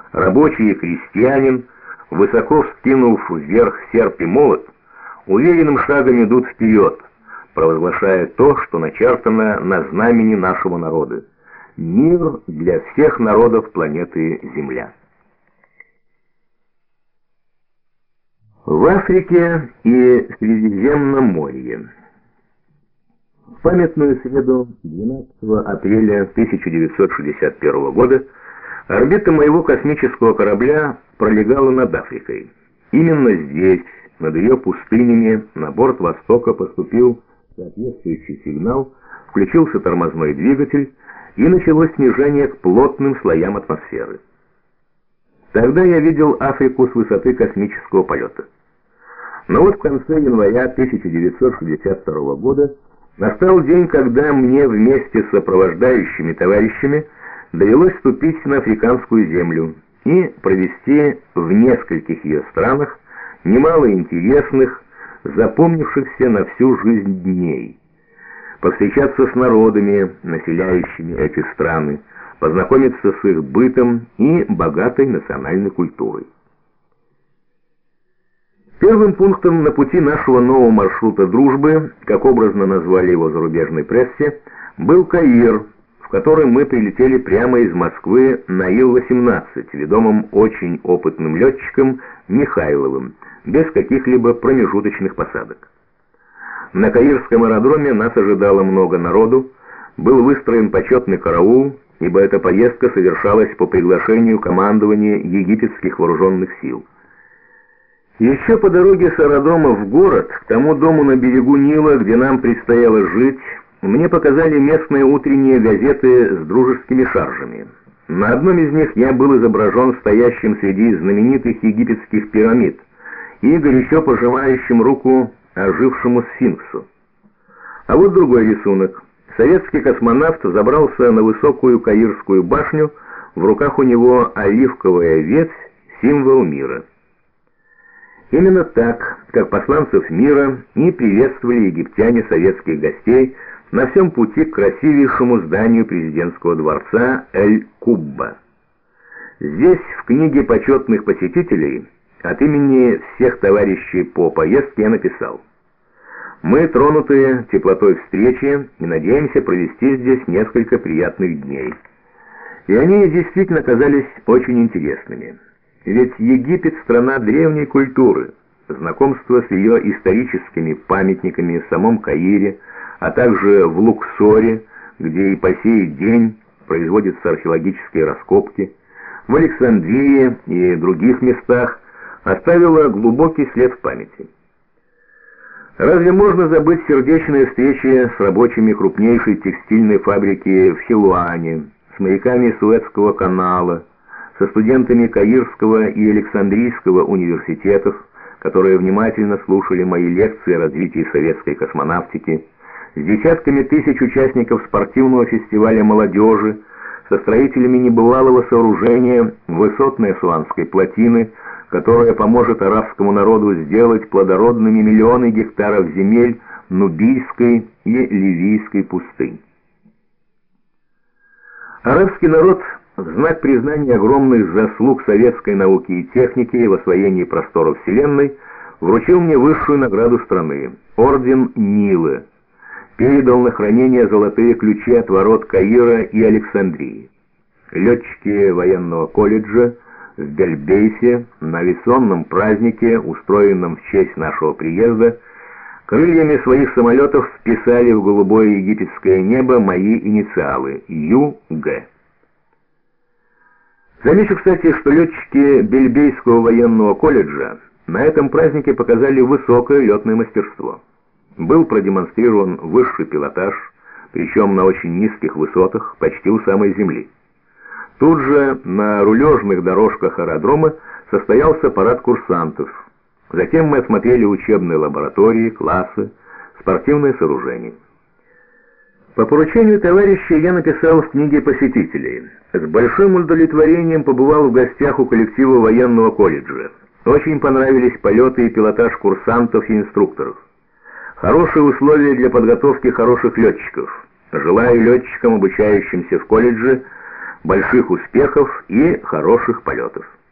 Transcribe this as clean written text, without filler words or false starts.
Рабочий и крестьянин, высоко вскинув вверх серп и молот, уверенным шагом идут вперед, провозглашая то, что начертано на знамени нашего народа: мир для всех народов планеты Земля. В Африке и Средиземноморье. В памятную среду 12 апреля 1961 года орбита моего космического корабля пролегала над Африкой. Именно здесь, над ее пустынями, на борт «Востока» поступил соответствующий сигнал, включился тормозной двигатель и началось снижение к плотным слоям атмосферы. Тогда я видел Африку с высоты космического полета. Но вот в конце января 1962 года настал день, когда мне вместе с сопровождающими товарищами довелось вступить на африканскую землю и провести в нескольких ее странах немало интересных, запомнившихся на всю жизнь дней. Повстречаться с народами, населяющими эти страны, познакомиться с их бытом и богатой национальной культурой. Первым пунктом на пути нашего нового маршрута дружбы, как образно назвали его в зарубежной прессе, был Каир, в который мы прилетели прямо из Москвы на Ил-18, ведомым очень опытным летчиком Михайловым, без каких-либо промежуточных посадок. На Каирском аэродроме нас ожидало много народу, был выстроен почетный караул, ибо эта поездка совершалась по приглашению командования египетских вооруженных сил. Еще по дороге с аэродрома в город, к тому дому на берегу Нила, где нам предстояло жить, мне показали местные утренние газеты с дружескими шаржами. На одном из них я был изображен стоящим среди знаменитых египетских пирамид и горячо пожимающим руку ожившему сфинксу. А вот другой рисунок. Советский космонавт забрался на высокую Каирскую башню, в руках у него оливковая ветвь, символ мира. Именно так, как посланцев мира, и приветствовали египтяне советских гостей на всем пути к красивейшему зданию президентского дворца Эль-Кубба. Здесь, в книге почетных посетителей, от имени всех товарищей по поездке я написал: «Мы, тронутые теплотой встречи, и надеемся провести здесь несколько приятных дней». И они действительно казались очень интересными. Ведь Египет – страна древней культуры. Знакомство с ее историческими памятниками в самом Каире, а также в Луксоре, где и по сей день производятся археологические раскопки, в Александрии и других местах, оставило глубокий след в памяти. Разве можно забыть сердечные встречи с рабочими крупнейшей текстильной фабрики в Хилуане, с моряками Суэцкого канала, со студентами Каирского и Александрийского университетов, которые внимательно слушали мои лекции о развитии советской космонавтики, с десятками тысяч участников спортивного фестиваля молодежи, со строителями небывалого сооружения высотной Асуанской плотины, которая поможет арабскому народу сделать плодородными миллионы гектаров земель Нубийской и Ливийской пустынь. Арабский народ в знак признания огромных заслуг советской науки и техники в освоении просторов Вселенной вручил мне высшую награду страны – орден Нилы, передал на хранение золотые ключи от ворот Каира и Александрии. Летчики военного колледжа в Бельбейсе на авиационном празднике, устроенном в честь нашего приезда, крыльями своих самолетов вписали в голубое египетское небо мои инициалы – ЮГ. Замечу, кстати, что летчики Бельбейского военного колледжа на этом празднике показали высокое летное мастерство. Был продемонстрирован высший пилотаж, причем на очень низких высотах, почти у самой земли. Тут же на рулежных дорожках аэродрома состоялся парад курсантов. Затем мы осмотрели учебные лаборатории, классы, спортивные сооружения. По поручению товарища я написал в книге посетителей. С большим удовлетворением побывал в гостях у коллектива военного колледжа. Очень понравились полеты и пилотаж курсантов и инструкторов. Хорошие условия для подготовки хороших летчиков. Желаю летчикам, обучающимся в колледже, больших успехов и хороших полетов.